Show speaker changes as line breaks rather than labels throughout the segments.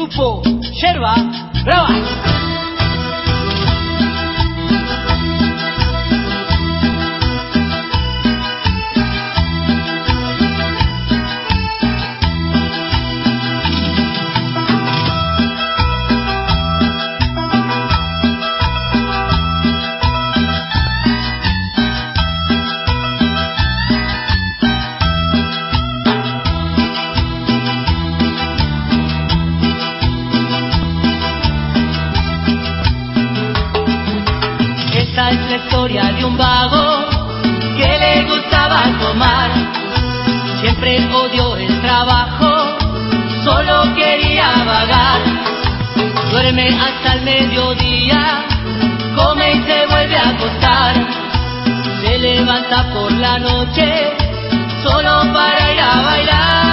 grupo Yerba Brava. Esta es la historia de un vago que le gustaba tomar. Siempre odió el trabajo, solo quería vagar. Duerme hasta el mediodía, come y se vuelve a acostar. Se levanta por la noche, solo para ir a bailar.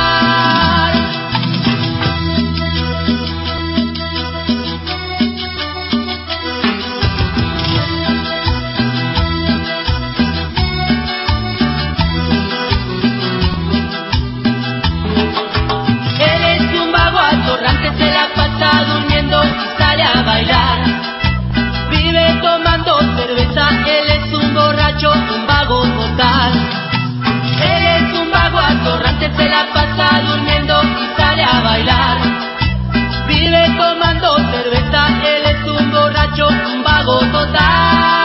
Se la pasa durmiendo y sale a bailar. Vive tomando cerveza, él es un borracho, un vago total. Él es un vago atorrante, se la pasa durmiendo y sale a bailar. Vive tomando cerveza, él es un borracho, un vago total.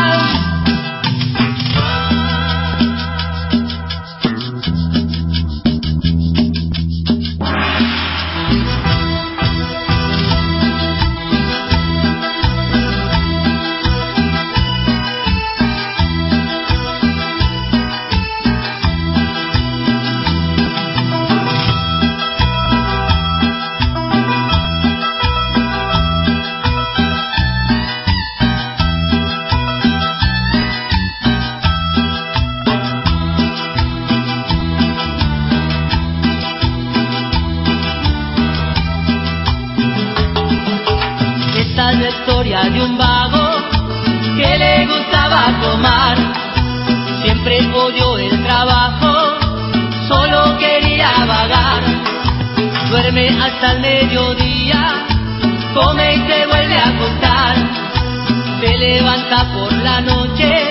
Esta es la historia de un vago que le gustaba tomar. Siempre odió el trabajo, solo quería vagar. Duerme hasta el mediodía, come y se vuelve a acostar. Se levanta por la noche,